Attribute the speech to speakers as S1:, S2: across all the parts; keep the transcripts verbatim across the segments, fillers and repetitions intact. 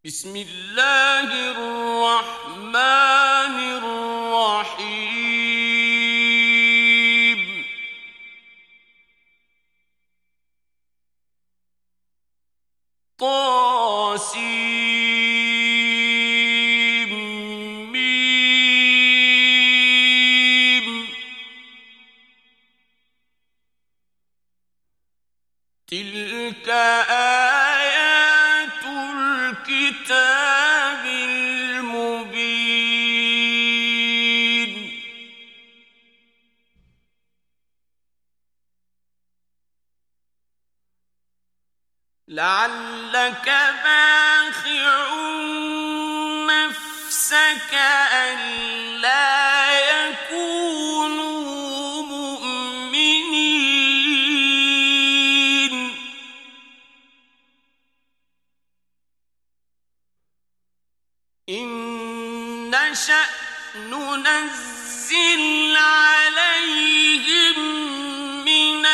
S1: بسم الله الرحمن الرحيم طاسيم ميم تلك آيات الكتاب المبين لعلك باخع نفسك ألا يكونوا مؤمنين إن نشأ ننزل عليهم من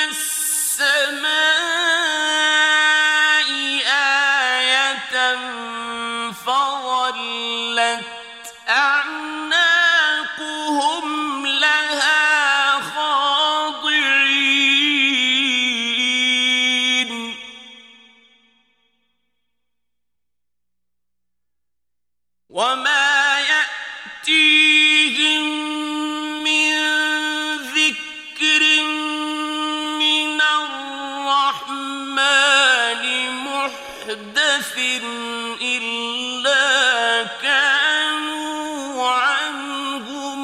S1: السماء آية فظلت أعناقهم لها خاضعين وما يأتيهم من ذكر من الرحمن محدث إلا كانوا عنه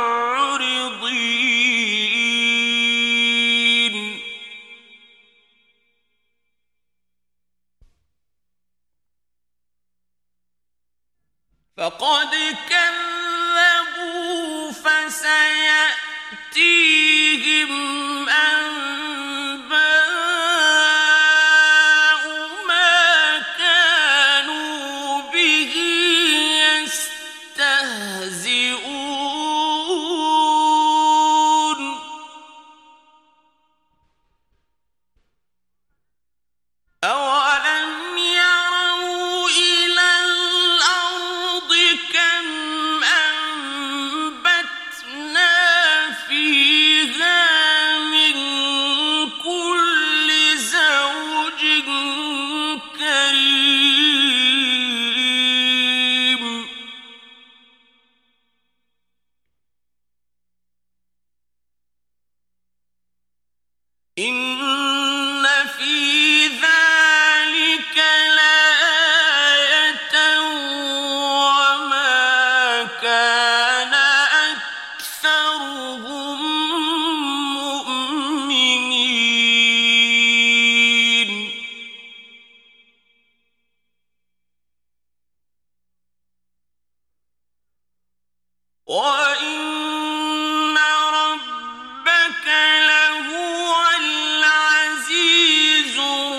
S1: معرضين فقد كذبوا فسيأتيهم أنباء ما كانوا به يستهزئون أولم يروا إلى الأرض كم أنبتنا فيها من كل زوج كريم إن في ذلك لآية وما كان أكثرهم مؤمنين وإن ربك لهو العزيز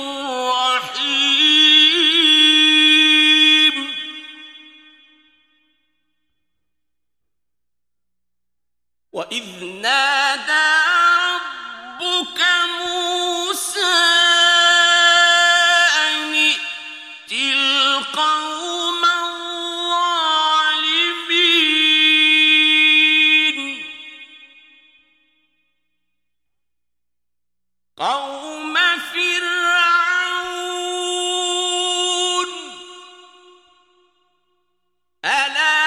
S1: الرحيم وإذ نادى ربك موسى أن ائت القوم الظالمين قوم فرعون ألا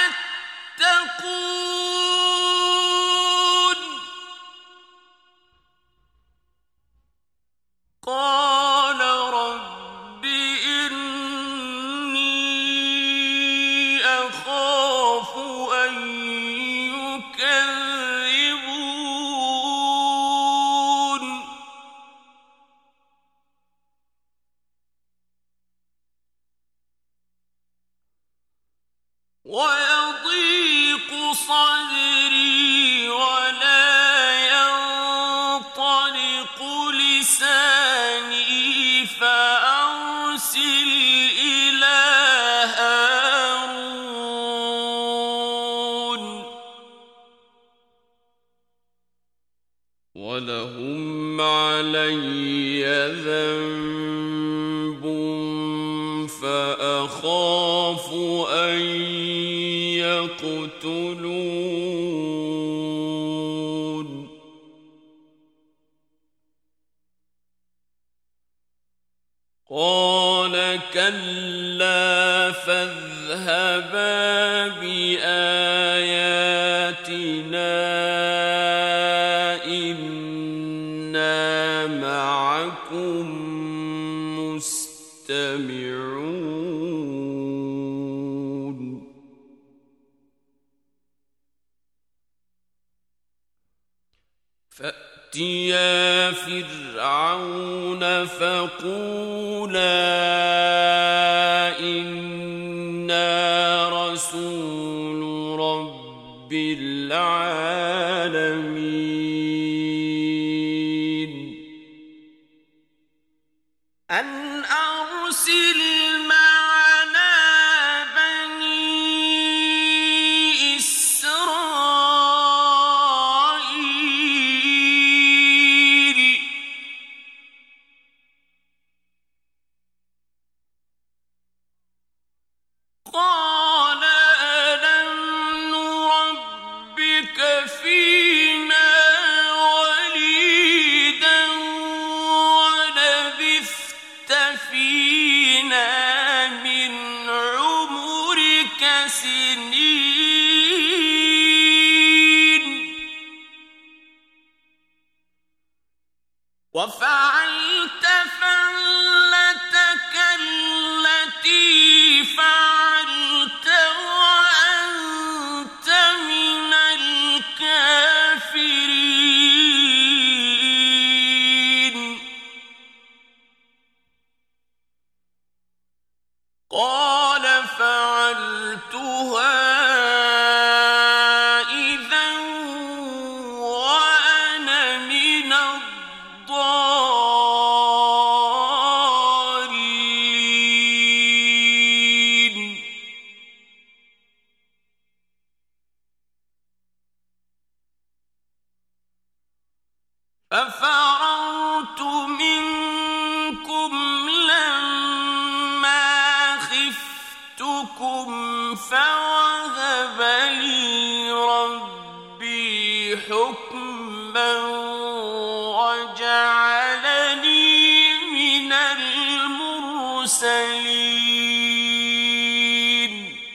S1: يتقون قال رب إني أخاف أن يكذبون ويضيق صدري ولا ينطلق لساني فأرسل إلى هارون ولهم علي ذنب فأخاف أخاف أن يقتلون قال كلا فاذهبا بآياتنا إنا معكم مستمعون فأتيا فرعون فقولا إنا رسول رب العالمين أن أرسل معنا بني إسرائيل قال ألم نربك فينا وليدا ولبثت فينا من عمرك سنين وفعلت فعلتك التي فعلت وأنت من الكافرين قال فعلتها إذا وأنا من الضالين ففررت منكم لما خفتكم فوهب لي ربي حكما وجعلني من المرسلين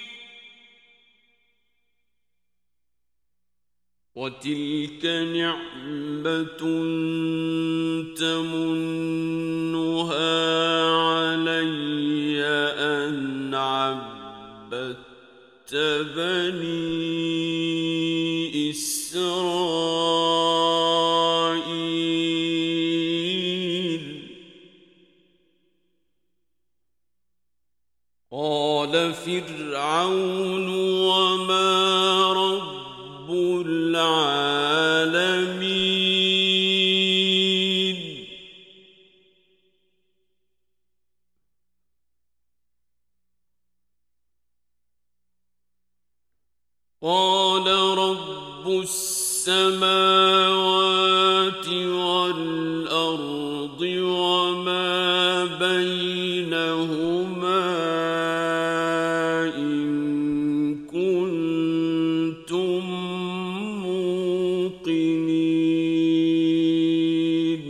S1: وتلك نعمة تمنها علي أن عبدت بني إسرائيل قال فرعون وما رب العالمين قال رب السماوات والأرض وما بينهما إن كنتم موقنين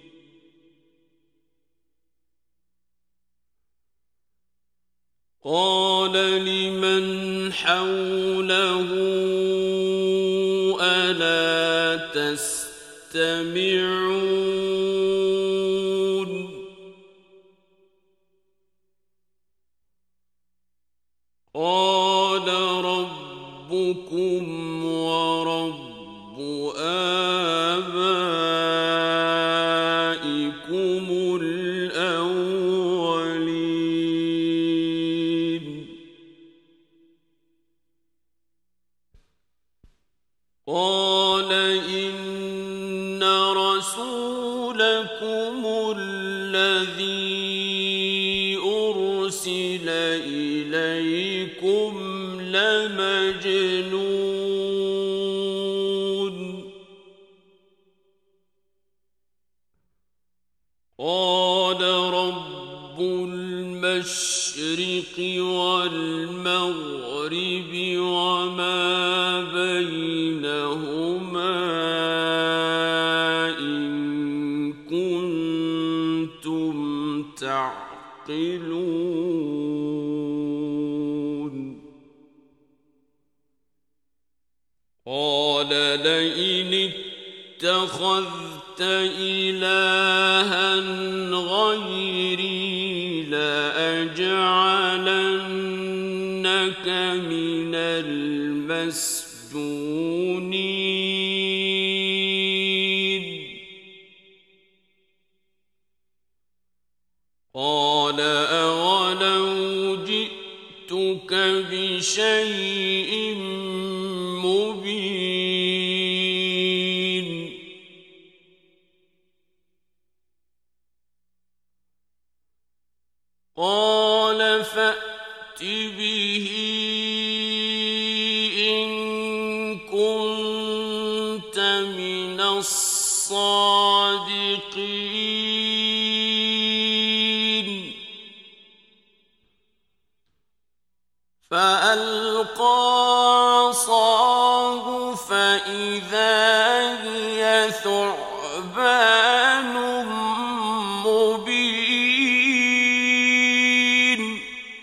S1: قال لمن حوله ألا تستمعون قال ربكم ورب آبائكم الأولين قال إن رسولكم الذي أرسل إليكم لمجنون قال رب المشرق والمغرب وما بينهما إن كنتم تعقلون قال لئن اتخذت إلها غيري لأجعلنك من المسجونين قال أولو جئتك بشيء مبين قال فأت به إن كنت من الصادقين فألقى عصاه فإذا هي ثعبان مبين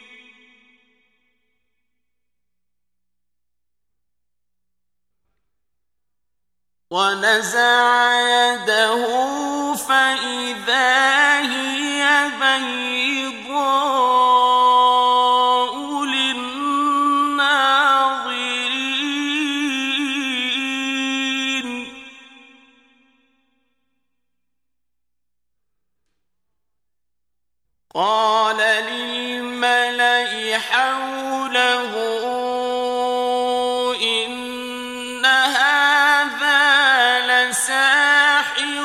S1: ونزع يده فإذا هي بيضاء للناظرين قال للملأ حوله إن هذا لساحر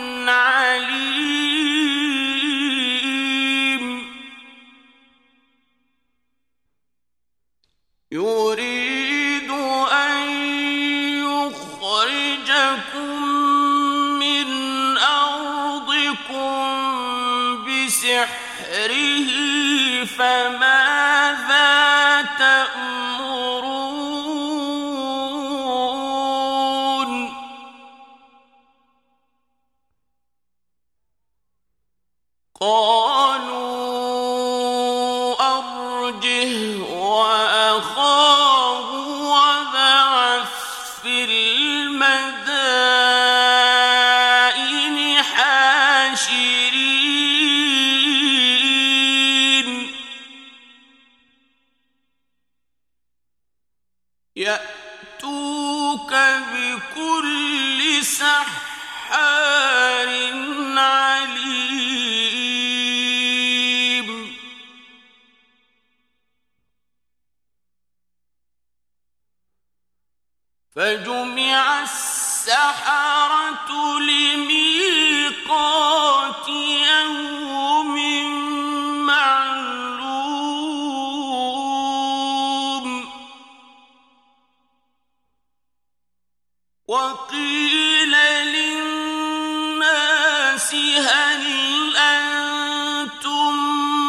S1: عليم يريد أن يخرجكم من أرضكم بسحره فماذا تأمرون قالوا أرجه وأخاه وابعث في المدائن حاشرين يأتوك بكل سحار عليم فجمع السحرة لميقات يوم معلوم وقيل للناس هل أنتم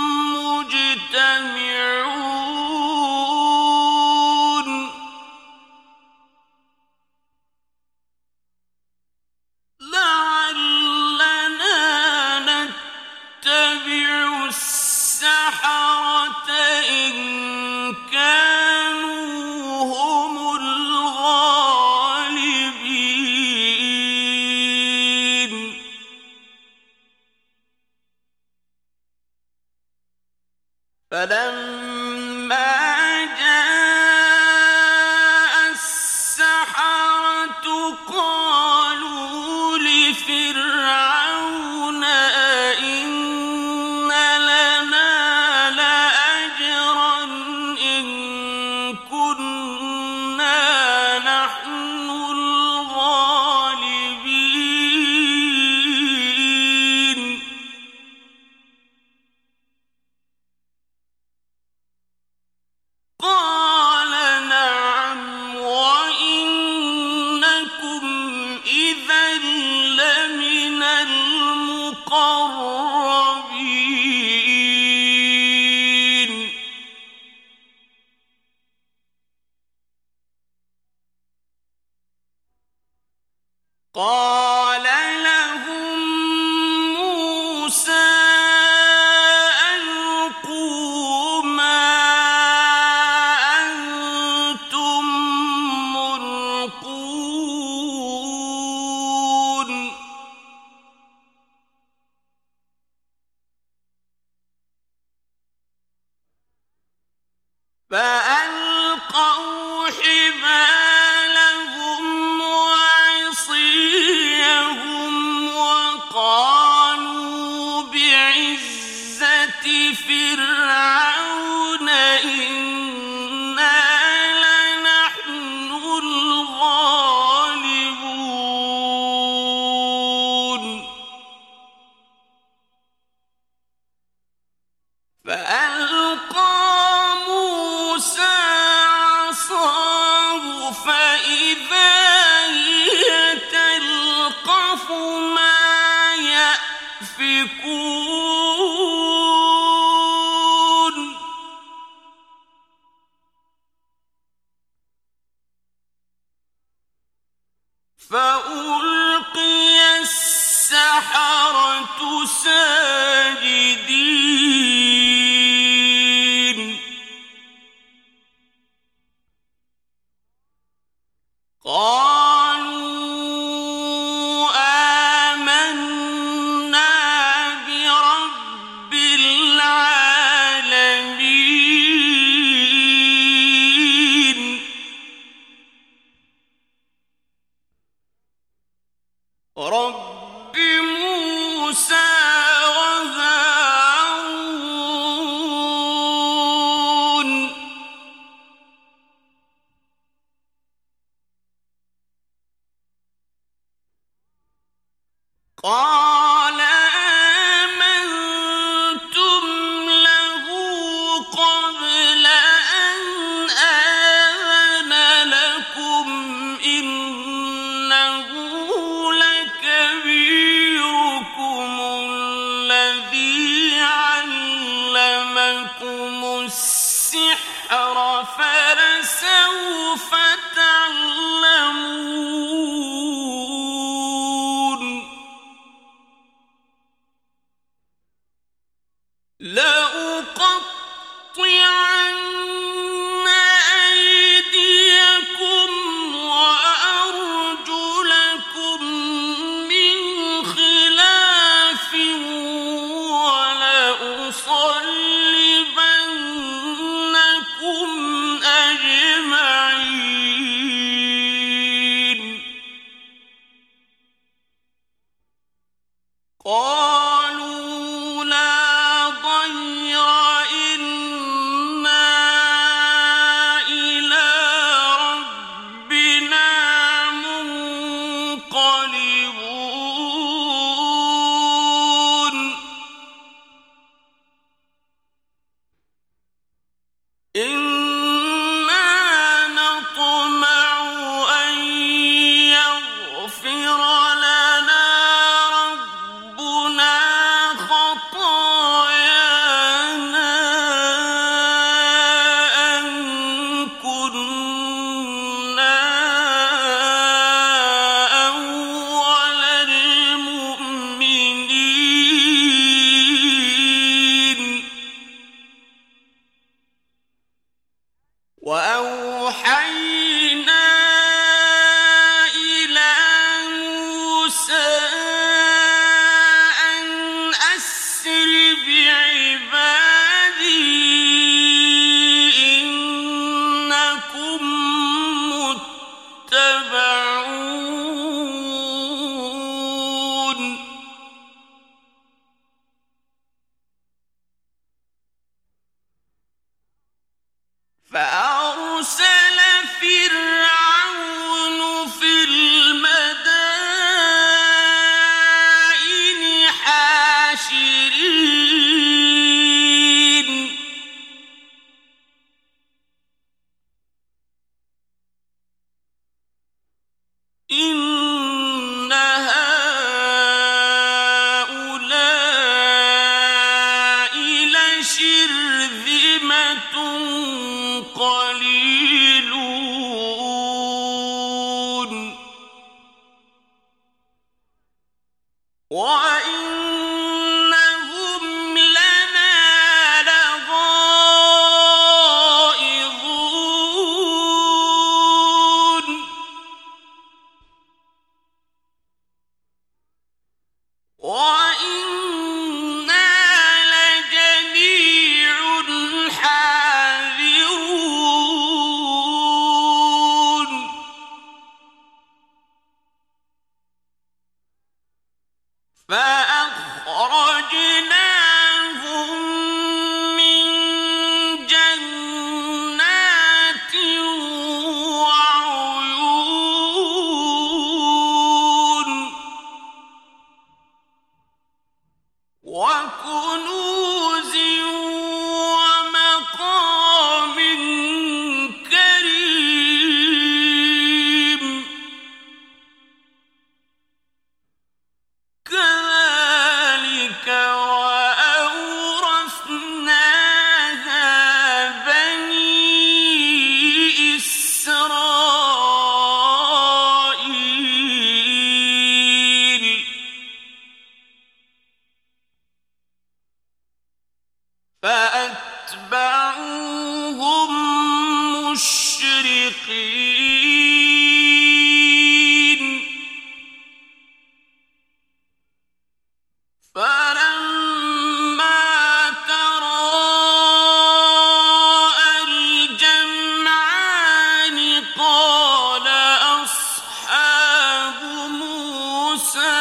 S1: مجتمعون لعلنا نتبع السحرة إن كانوا هم الغالبين فلما جاء السحرة قالوا لفرعون أئن لنا لأجرا إن كنا نحن الغالبين قال نعم وإنكم إذا لمن قال لهم موسى ألقوا ما أنتم ملقون فألقوا حبالهم وعصيهم وقالوا بعزة فرعون إنا لنحن الغالبون فألقى موسى عصاه فإذا هي تلقف ما يأفكون فألقي السحرة ساجدين قالوا آمنا برب العالمين رب موسى وهارون قال آمنتم له قبل أن آذن لكم إنه لكبيركم الذي علمكم السحر فلسوف تعلمون لأقطعن أيديكم وأرجلكم من خلاف ولأصلبنكم أجمعين قالوا لا ضير إنا إلى ربنا منقلبون إنا نطمع أن يغفر لنا ربنا خطايانا أن كنا أول المؤمنين وأوحينا إلى موسى أن أسر بعبادي إنكم متبعون فأرسل فرعون في المدائن حاشرين إن هؤلاء لشرذمة قليلون مشفقين فلما تراءى الجمعان قال أصحاب موسى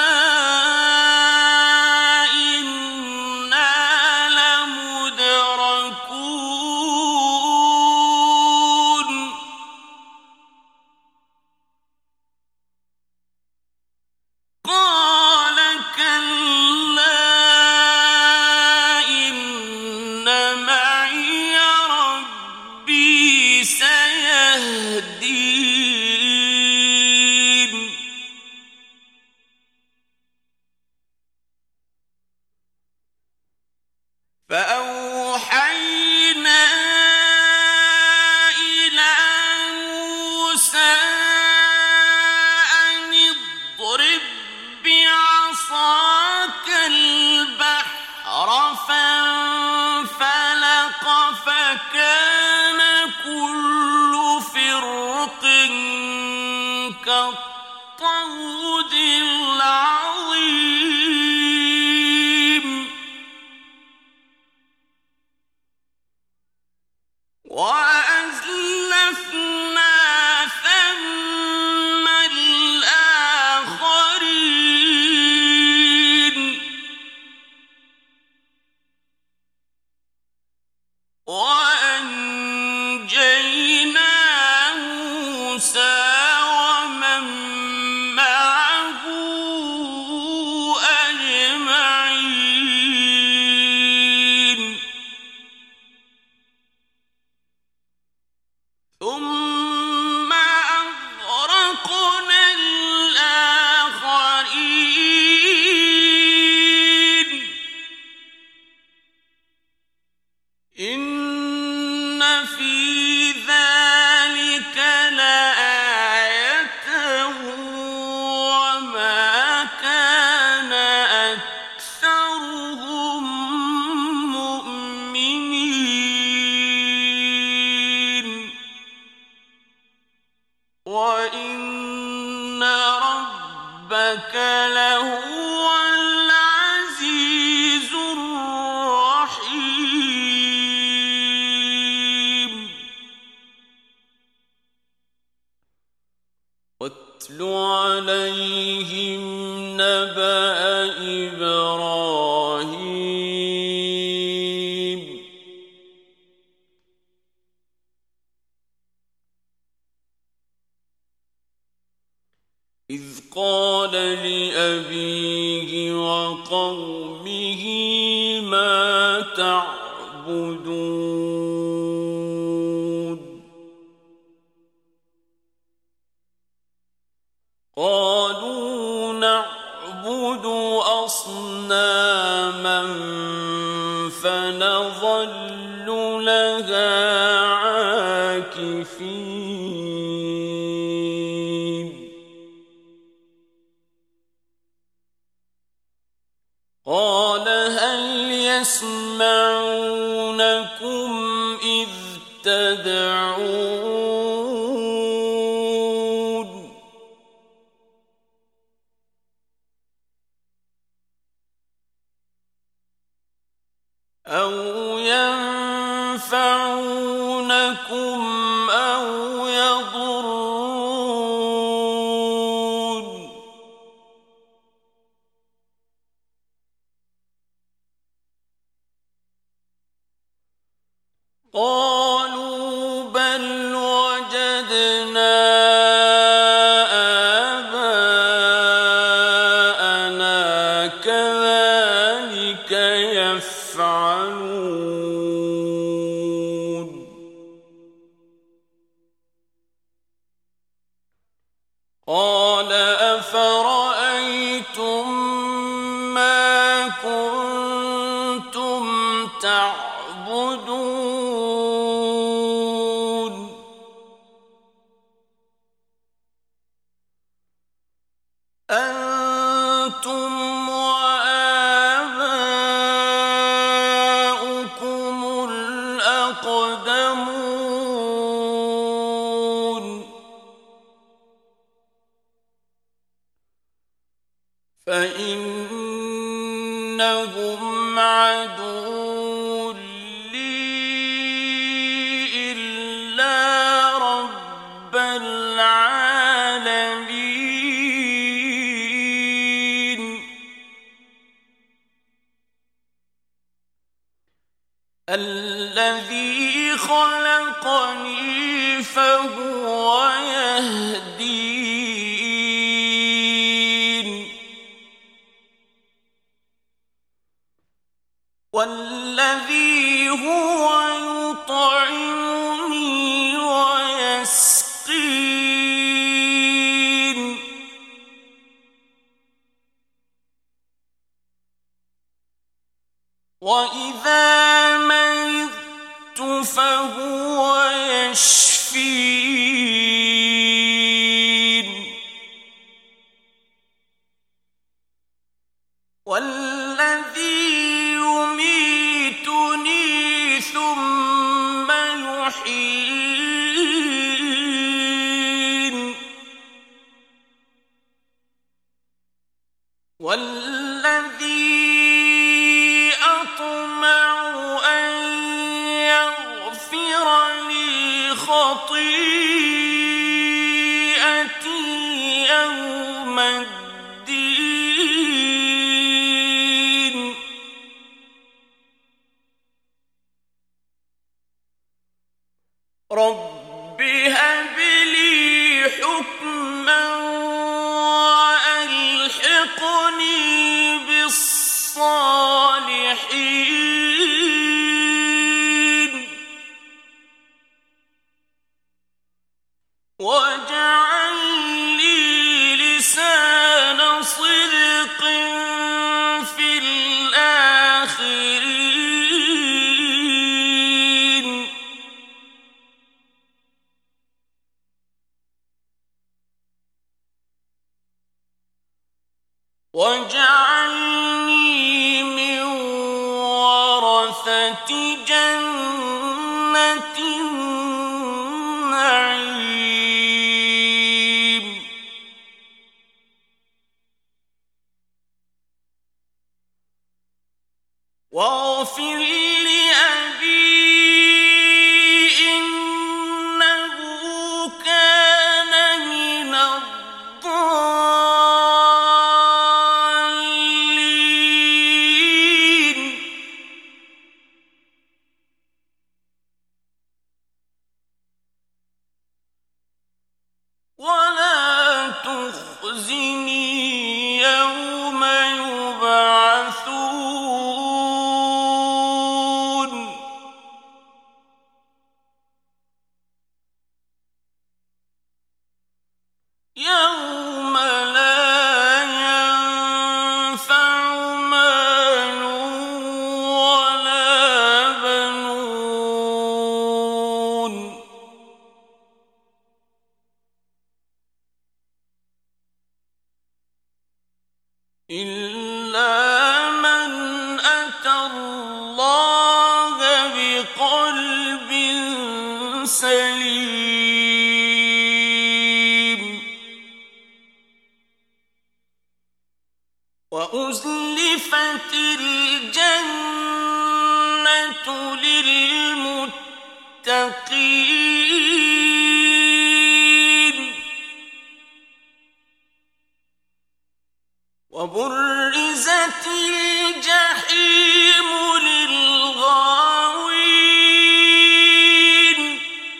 S1: فأوحينا إلى موسى أن اضرب بعصاك البحر فانفلق فكان كل فرق كالطود العظيم وأزلفنا ثم الآخرين وأنجينا موسى ومن معه أجمعين ثم أغرقنا الآخرين إن في ذلك لآية وما كان أكثرهم مؤمنين وإن ربك لهو العزيز الرحيم واتل عليهم نبأ إبراهيم إذ قال لأبيه وقومه ما تعبدون قالوا نعبد أصناما فنظل لها عاكفين قال هل يسمعونكم إذ تدعون أو ينفعونكم أو يضرون قالوا بل وجدنا آباءنا كذلك يفعلون قال أفرأيتم ما كنتم تعبدون أنتم وآباؤكم الأقدمون فإنهم عدو لي إلا رب العالمين الذي خلقني فهو يهدين والذي هو يطعمني ويسقين وإذا مرضت فهو يشفين والذي يميتني ثم يحيين والذي أطمع أن يغفر لي خطيئتي يوم الدين رب هب لي حكما وألحقني بالصالحين واجعل لي لسان صدق في الآخرين واجعلني من ورثة جنة النعيم واغفر لأبي إنه كان من الضالين ولا تخزني يوم يبعثون يوم لا ينفع مال ولا بنون إلا من أتى الله بقلب سليم وأزلفت الجنة للمتقين وبرزت الجحيم للغاوين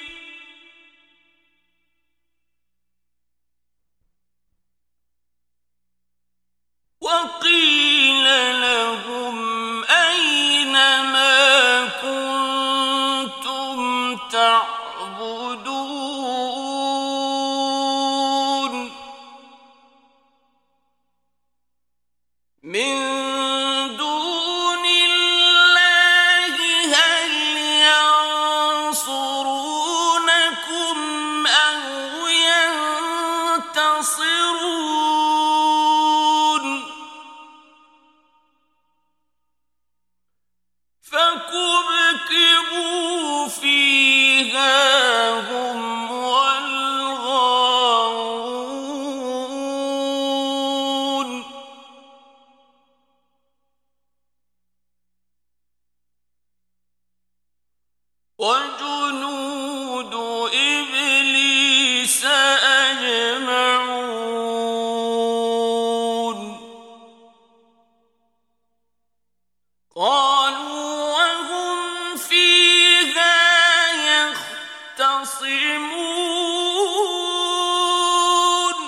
S1: وقيل لهم أين ما كنتم تعبدون من دون الله هل ينصرونكم أو ينتصرون فكبكبوا فيها هم يختصمون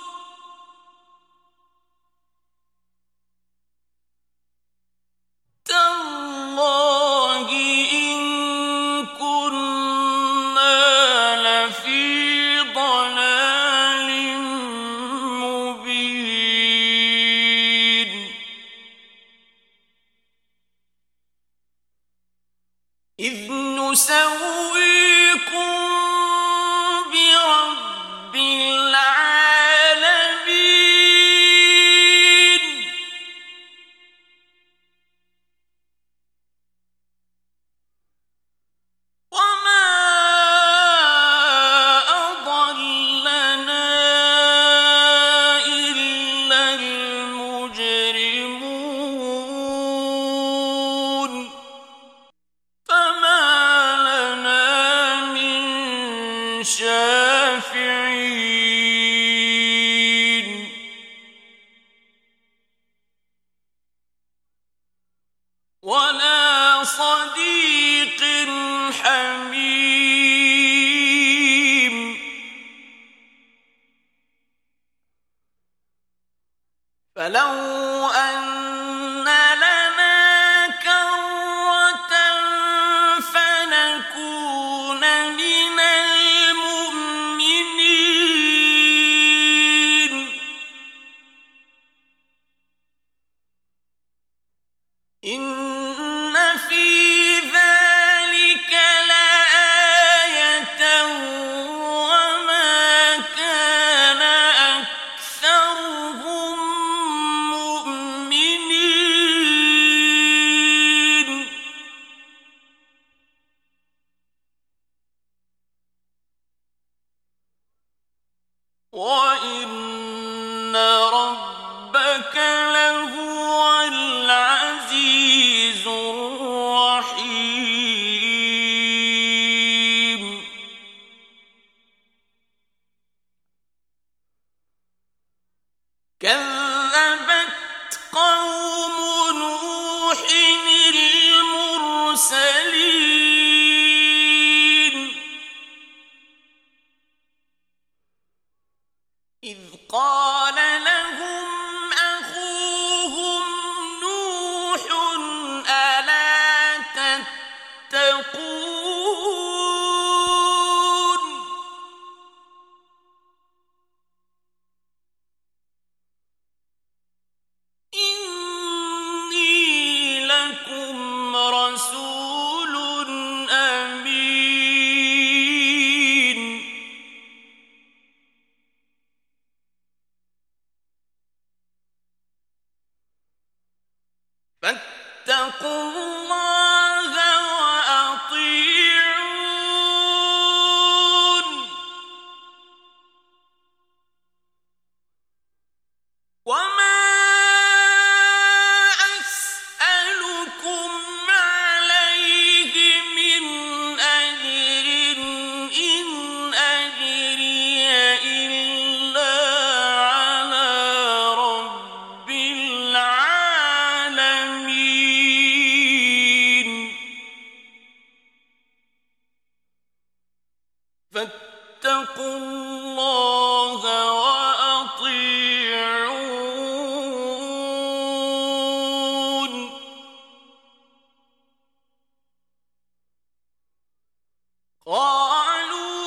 S1: تالله إن كنا لفي ضلال مبين إذ نسويكم برب العالمين وما أضلنا إلا المجرمون فما لنا من شافعين ولا صديق حميم فلو أن لنا كرة فنكون من المؤمنين إن في ذلك لآية وما كان أكثرهم مؤمنين وإن ربك لهو العزيز الرحيم كذبت قوم نوح المرسلين إذ قال لهم أخوهم نوح ألا تتقون إني لكم رسول أمين فاتقوا الله وأطيعون وما أسألكم عليه من أجر إن أجري إلا على رب العالمين فاتقوا الله وأطيعون قالوا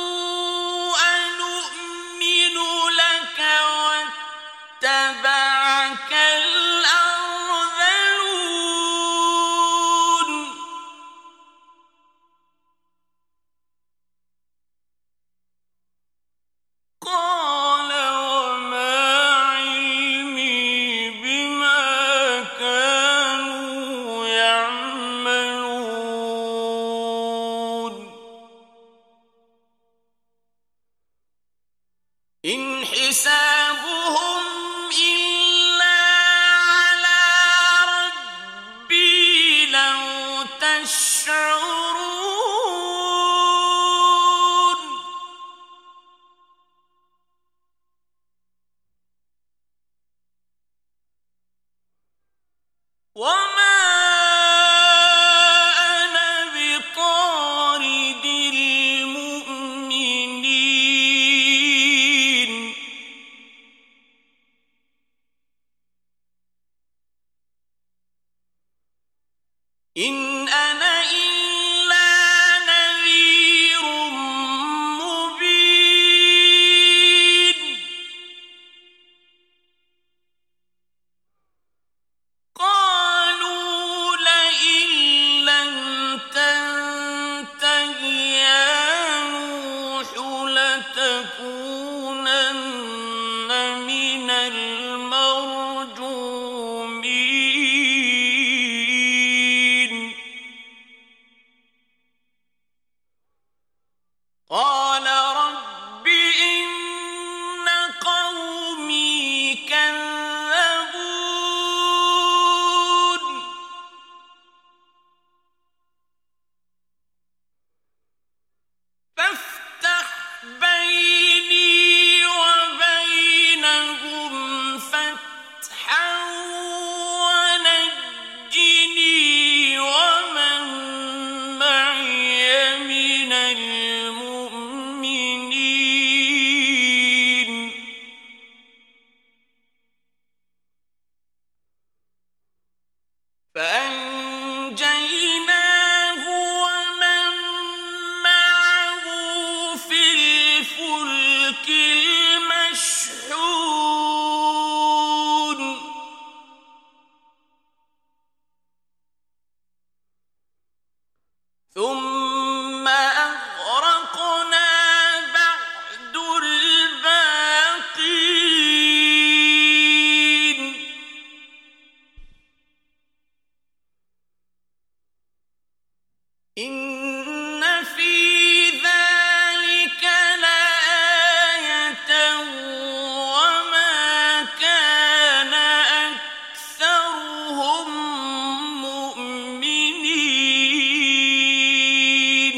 S1: أنؤمن لك واتبعك الأرذلون قال وما علمي بما كانوا يعملون إن حسابهم إلا على ربي لو تشعرون وما أنا بطارد المؤمنين قال رب إن قومي كذبون فافتح بيني وبينهم فتحا ونجني ومن معي من المؤمنين فأنجيناه ومن معه في الفلك المشحون ثم أغرقنا بعد الباقين إن في ذلك لآية وما كان أكثرهم مؤمنين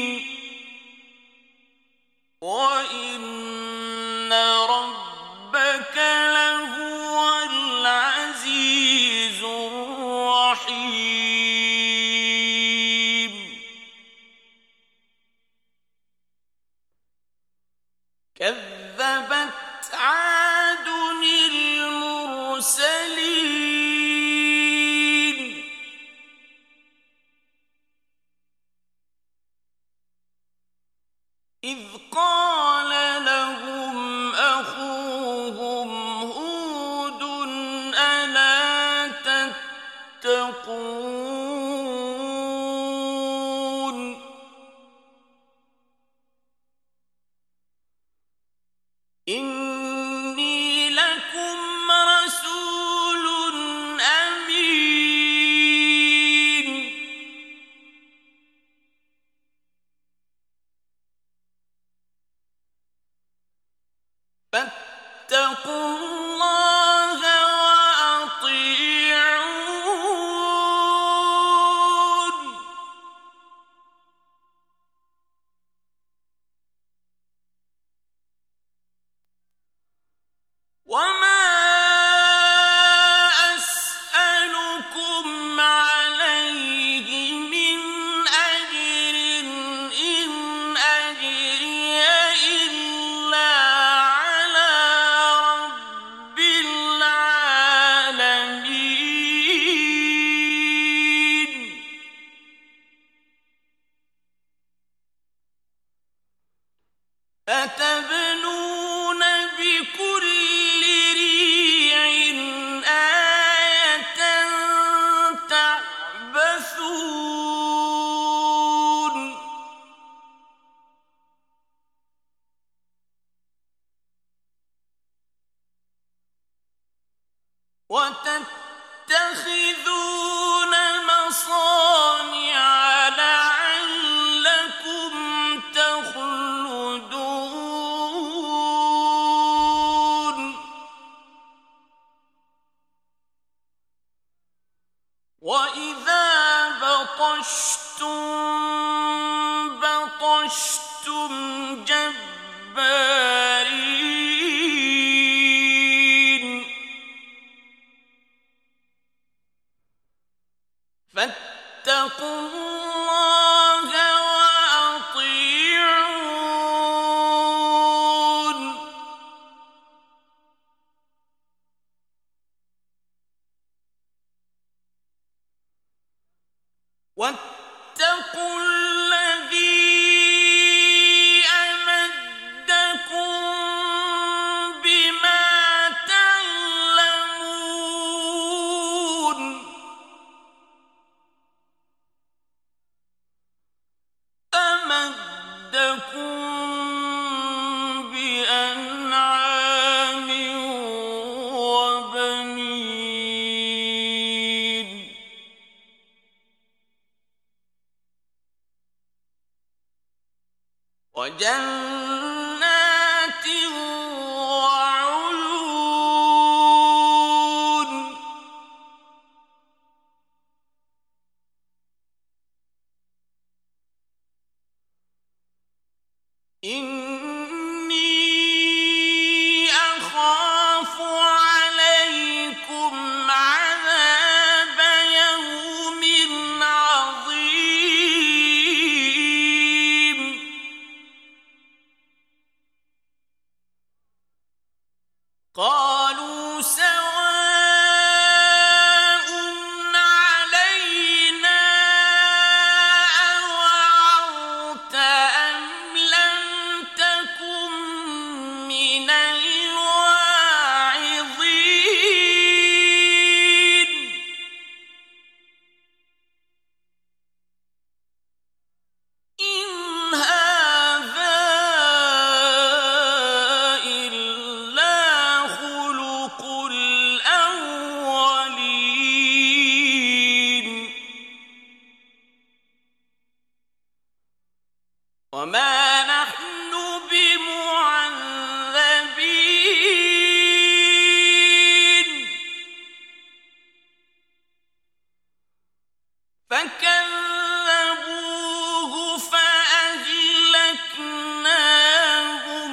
S1: وإن ربك لهو العزيز الرحيم كذبت عاد المرسلين إذ قال لهم أخوهم هود ألا تتقون إني لكم رسول أمين فاتقوا الله وأطيعون وما أسألكم عليه من أجر إن أجري إلا على رب العالمين أتبنون بكل ريع آية تعبثون وتتخذون مصانع لعلكم تخلدون وإذا بطشتم بطشتم جبارين فاتقوا الله وأطيعون واتقوا الذي أمدكم بما تعلمون أمدكم بأنعام وبنين وجنات وعيون إني أخاف عليكم عذاب يوم عظيم قالوا سواء علينا أوعظت أم لم تكن من الواعظين إن هذا إلا خلق الأولين وما نحن بمعذبين فكذبوه فأهلكناهم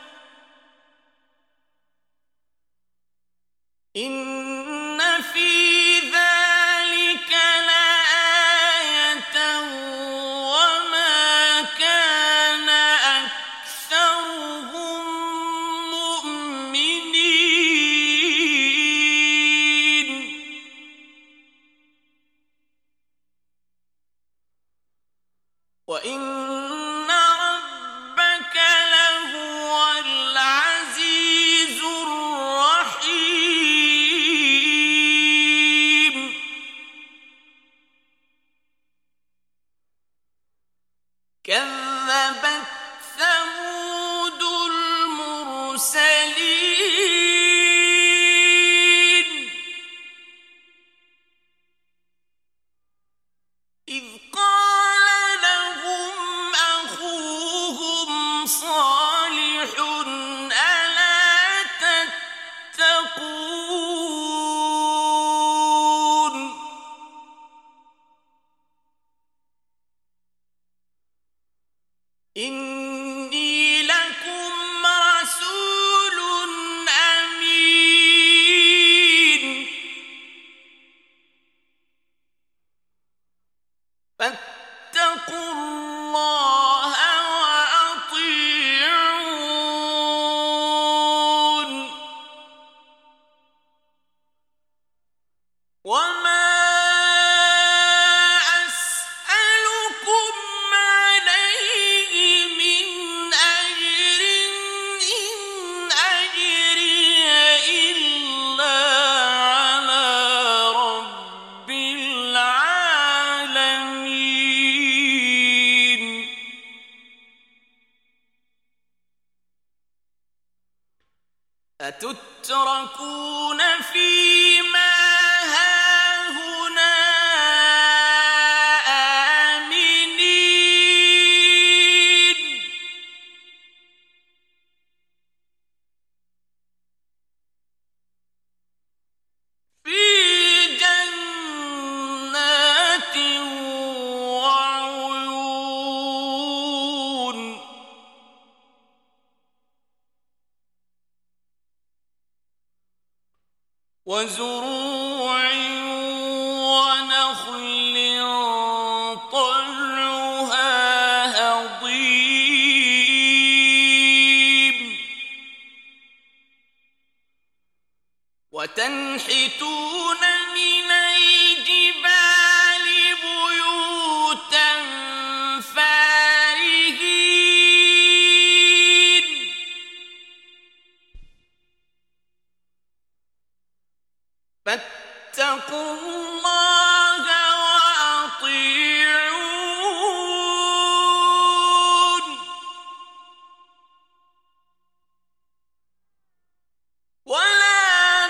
S1: إن في ذلك لآية وما كان أكثرهم مؤمنين وإن ربك لهو العزيز الرحيم كذبت ثمود المرسلين إذ قال لهم أخوهم صالح ألا تتقون إني لكم رسول أمين فاتقوا الله وأطيعون وما أسألكم عليه من أجر إن أجري إلا على رب العالمين أتتركون فيما هاهنا آمنين في جنات وعيون وزروع ونخل طلعها هضيم وتنحتون من الجبال بيوتا فارهين فاتقوا الله وأطيعون ولا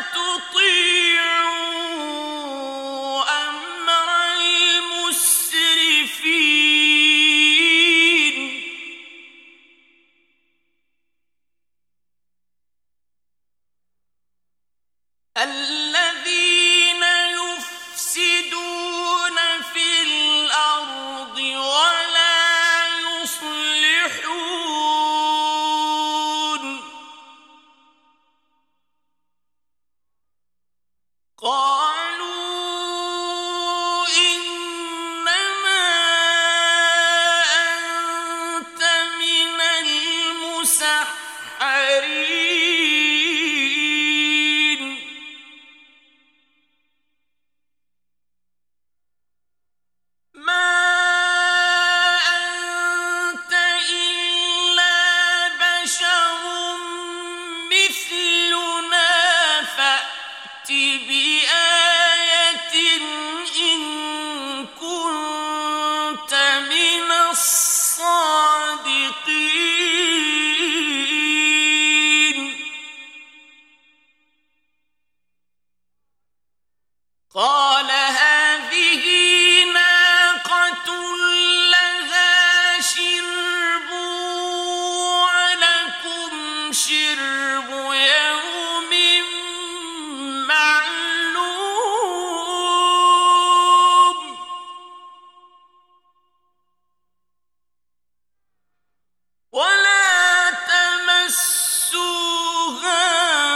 S1: تطيعوا أمر المسرفين الذين يفسدون في الأرض ولا يصلحون قالوا إنما أنت من المسحرين ما أنت إلا بشر مثلنا فأت بآية إن كنت من الصادقين قال هذه ناقة لها شرب ولكم شرب يوم معلوم ولا تمسوها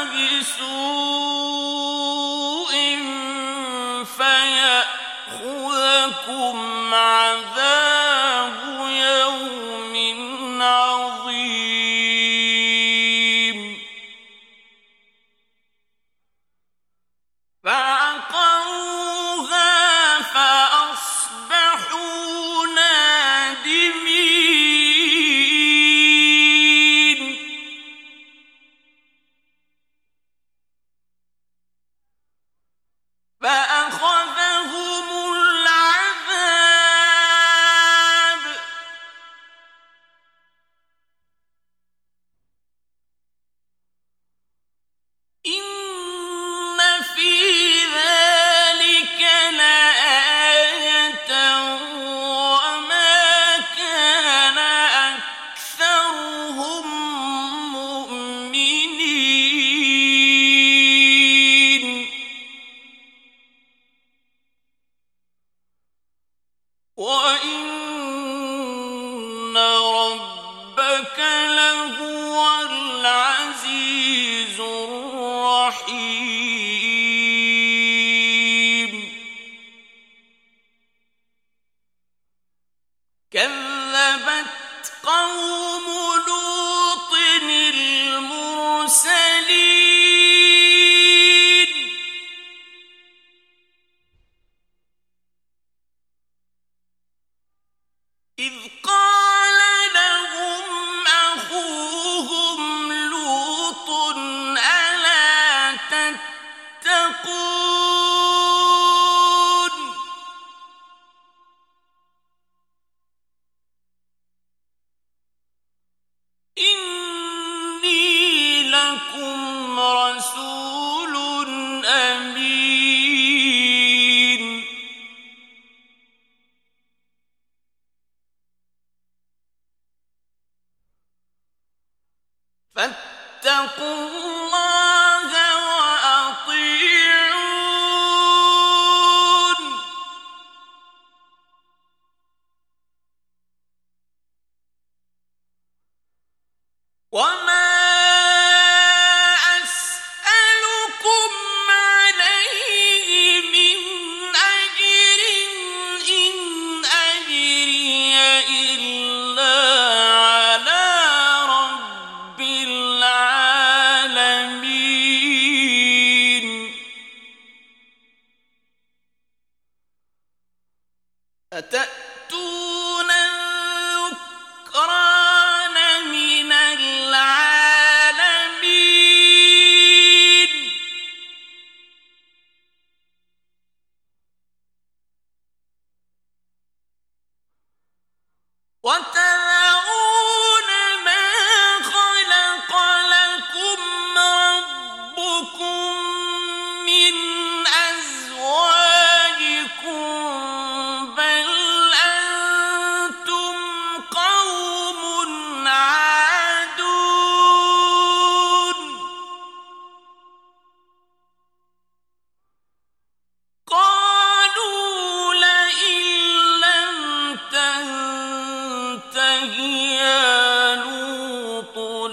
S1: بسوء فيأخذكم عذاب يوم عظيم فعقروها فأصبحوا نادمين فأخذهم العذاب إن في ذلك لآية وما كان أكثرهم مؤمنين وإن ربك لهو العزيز الرحيم كذبت قوم لوط المرسلين إذ قال لهم أخوهم لوط ألا تتقون إني لكم رسول أمين فاتقوا الله وأطيعون وما أسألكم عليه من أجر إن أجري إلا على رب العالمين أتأتون الذكران من العالمين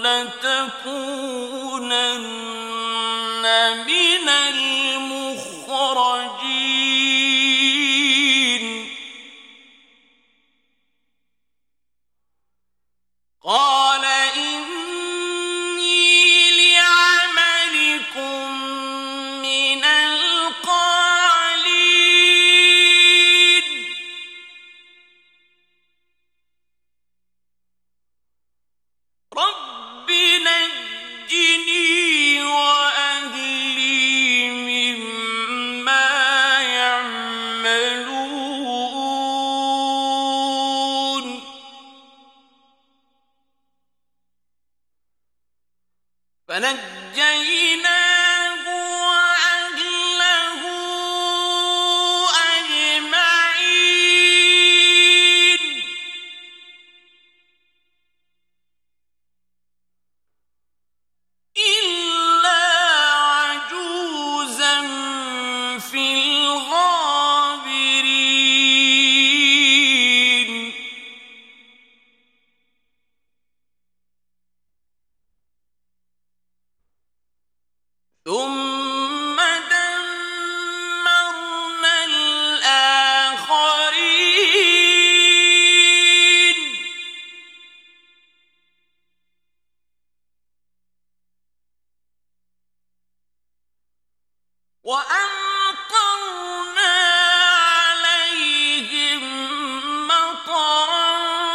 S1: لتكونن من المخرجين قال إني لعملكم من القالين رب نجني وأهلي مما يعملون فنجيناه وأهله أجمعين إلا عجوزا في الغابرين ثم دمرنا الآخرين وأمطرنا عليهم مطرا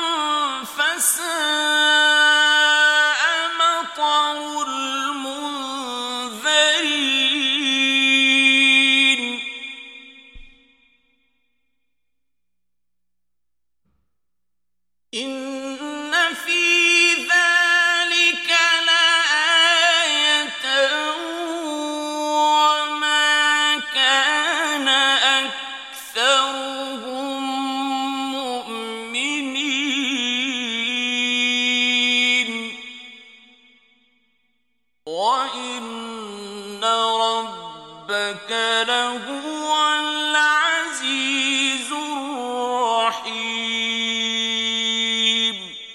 S1: فساء مطر المنذرين إن في ذلك لآية وما كان أكثرهم مؤمنين وإن ربك لهو العزيز الرحيم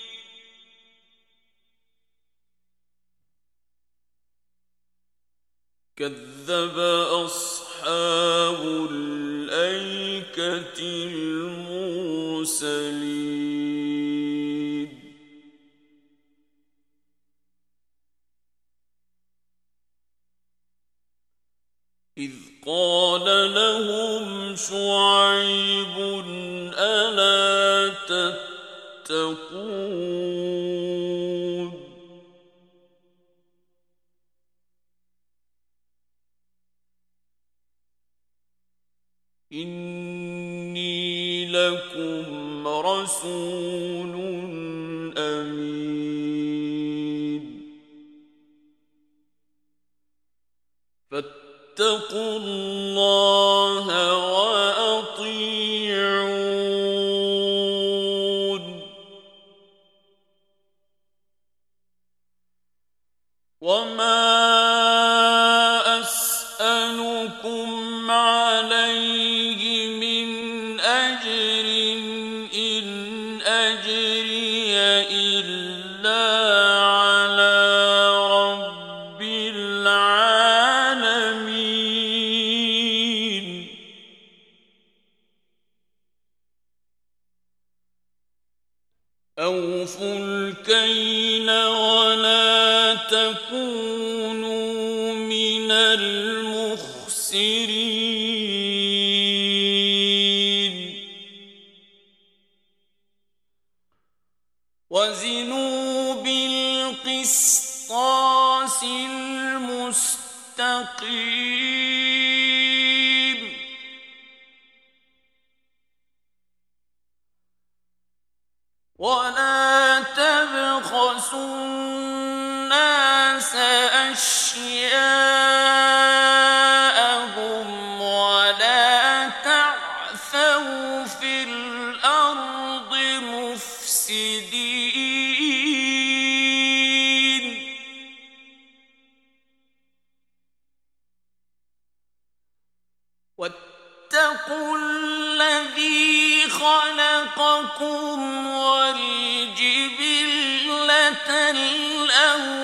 S1: كذب أصحاب الأيكة المرسلين إذ قال لهم شعيب ألا تتقون إني لكم رسول أمين فاتقوا الله وأطيعون وما أسألكم عليه من أجر إن أجري إلا على رب العالمين أوفوا الكيل ولا تكونوا من المخسرين وزنوا بالقسطاس المستقيم ولا تبخسوا الناس أشياءهم ولا تعثوا في الأرض مفسدين واتقوا الذي خلقكم والجبلة الأولى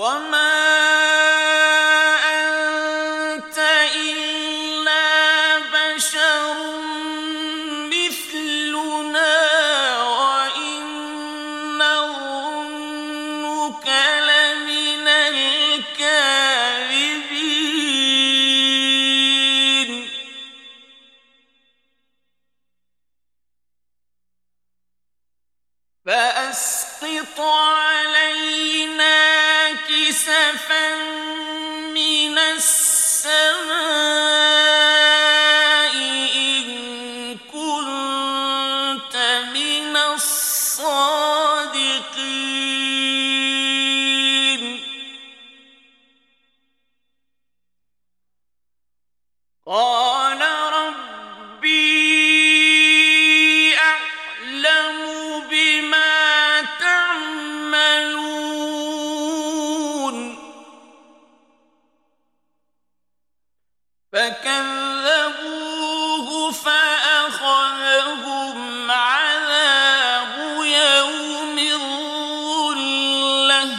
S1: وما أنت إلا بشر مثلنا وإن نظنك لمن الكاذبين فأسقط علينا كسفا من السماء إن كنت من الصادقين قال ربي أعلم بما تعملون فكذبوه فأخذهم عذاب يوم الظلة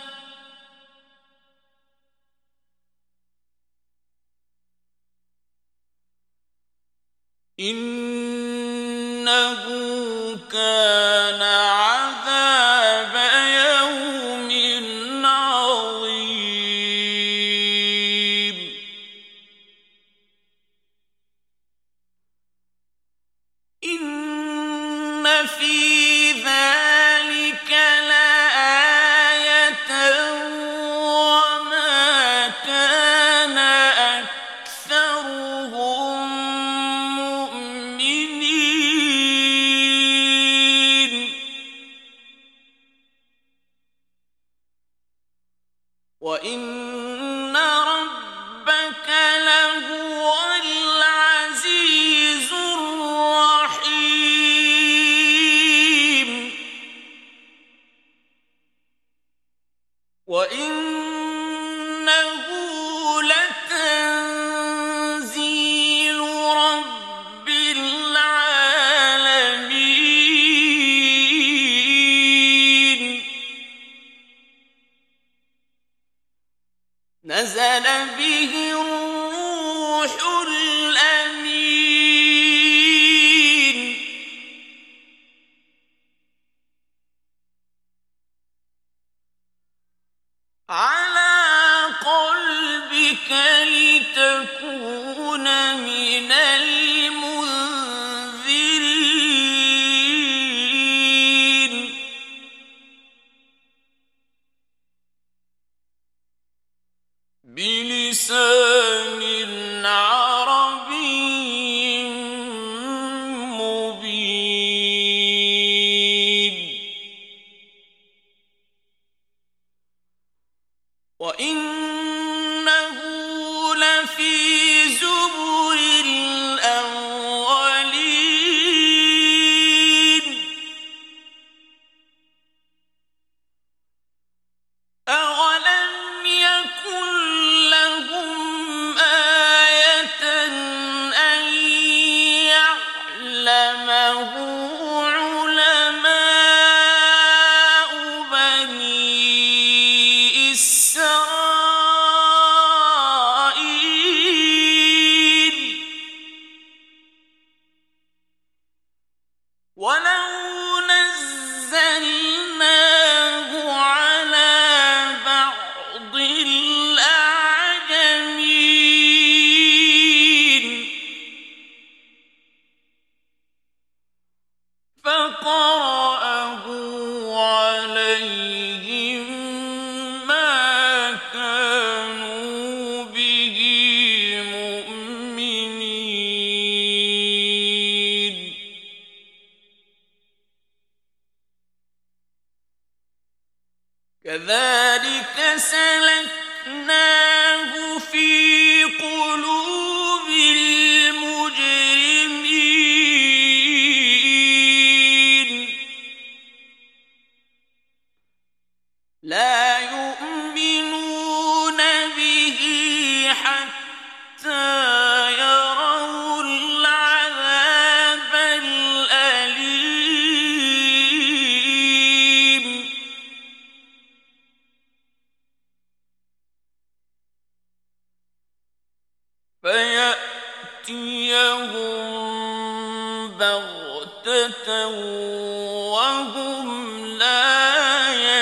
S1: إنه كان عذاب يوم عظيم إن في ذلك لآية وما كان أكثرهم مؤمنين وإن ربك لهو العزيز الرحيم وإنه لتنزيل رب العالمين نزل به الروح الأمين على قلبك لتكون من المنذرين بلسان عربي مبين وإنه لفي زبر الأولين أولم يكن لهم آية أن يعلمه علماء بني إسرائيل ولو نزلناه على بعض الأعجمين فقرأه عليهم ما كانوا به مؤمنين كذلك سلكناه في قلوب المجرمين لا يؤمنون به حتى يروا العذاب الأليم فيأتيهم بغتة وهم لا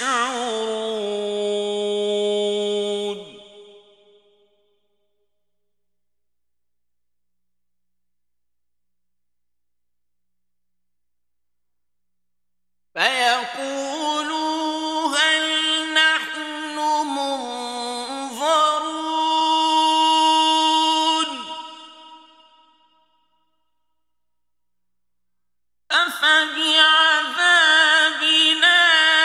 S1: يشعرون فيقولوا هل نحن منظرون أفبعذابنا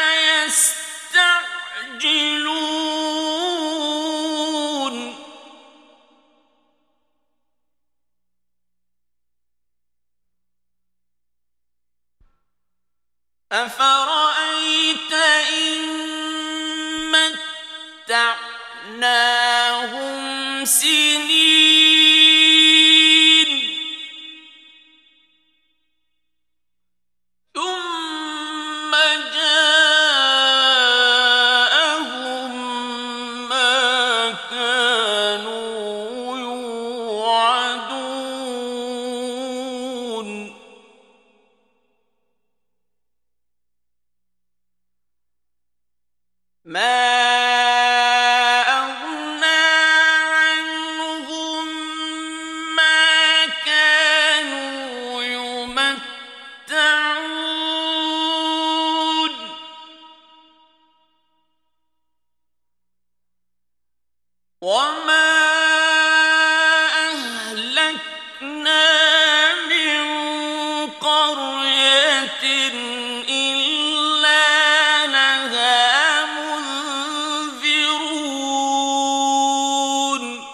S1: يستعجلون أفرأيت إن متعناهم سنين ثم جاءهم ما كانوا يوعدون ما أغنى عنهم ما كانوا يمتعون وما أهلكنا من قرية إلا لها منذرون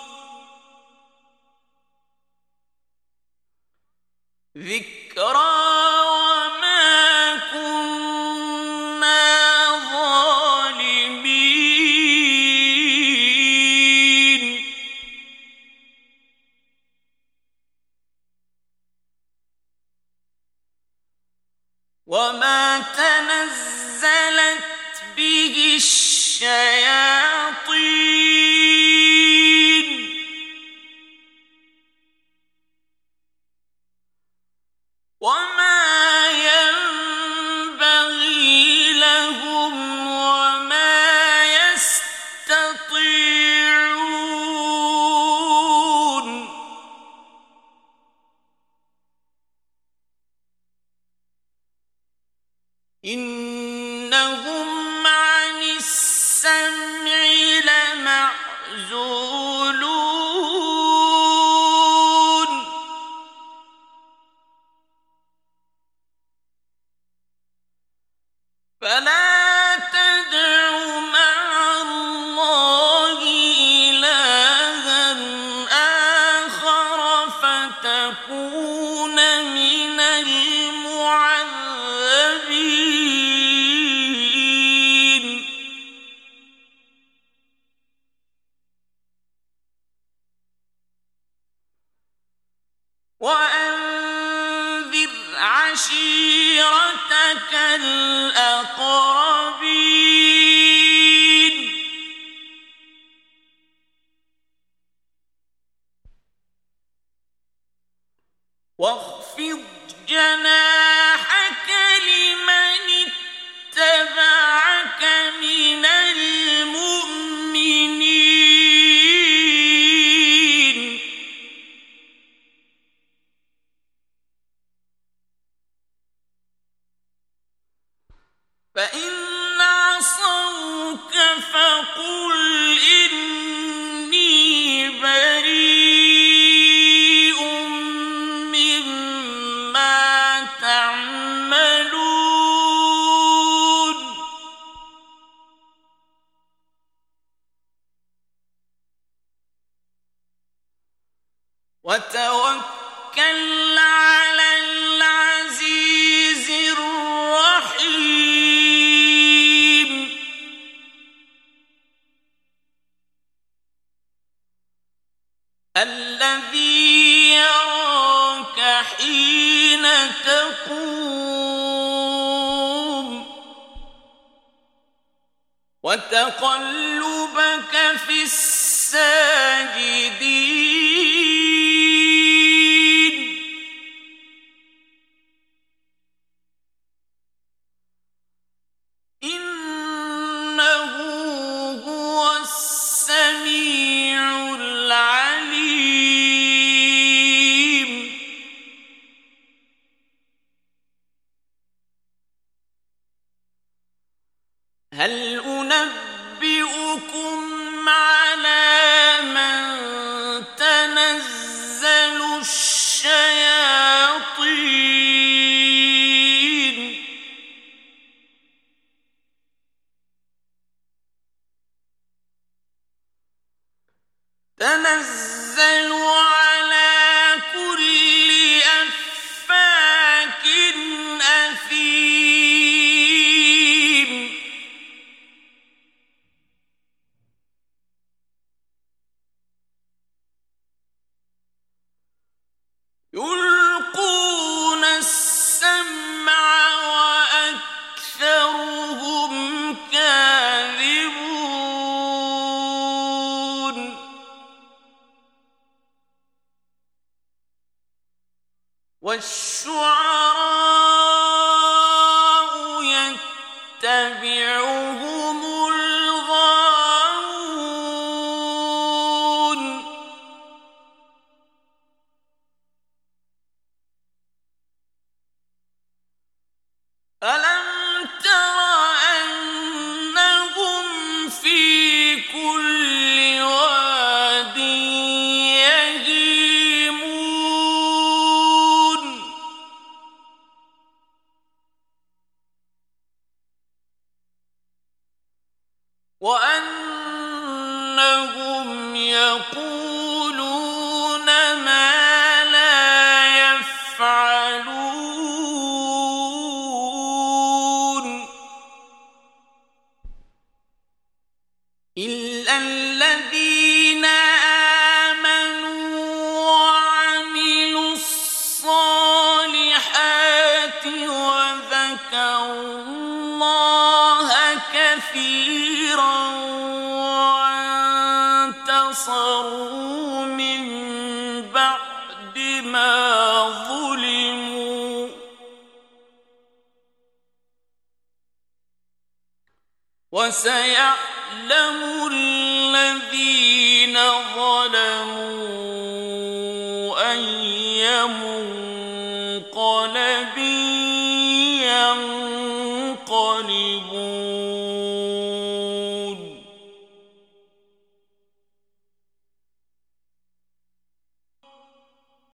S1: ذكرى وما كنا ظالمين وما تنزلت به الشياطين وما ينبغي لهم وما يستطيعون إنهم عن السمع لمعزولون فلا تدع مع الله إلها آخر فتكون من المعذبين وأنذر عشيرتك الأقربين واخفض جناحك لمن اتبعك من المؤمنين فإن عصوك فقل إني بريء مما تعملون وتوكل على العزيز الرحيم الذي يراك حين تقوم وتقلبك في الساجدين تنزل على كل أفاك أثيم يلقون السمع وأكثرهم كاذبون والشعراء يتبعهم الغاوون ألم تر أنهم في كل واد يهيمون وأنهم يقولون ما لا يفعلون إلا الذين آمنوا وعملوا الصالحات وذكروا الله كثيرا وانتصروا من بعد ما ظلموا وسيعلم الذين ظلموا أي منقلب ينقلبون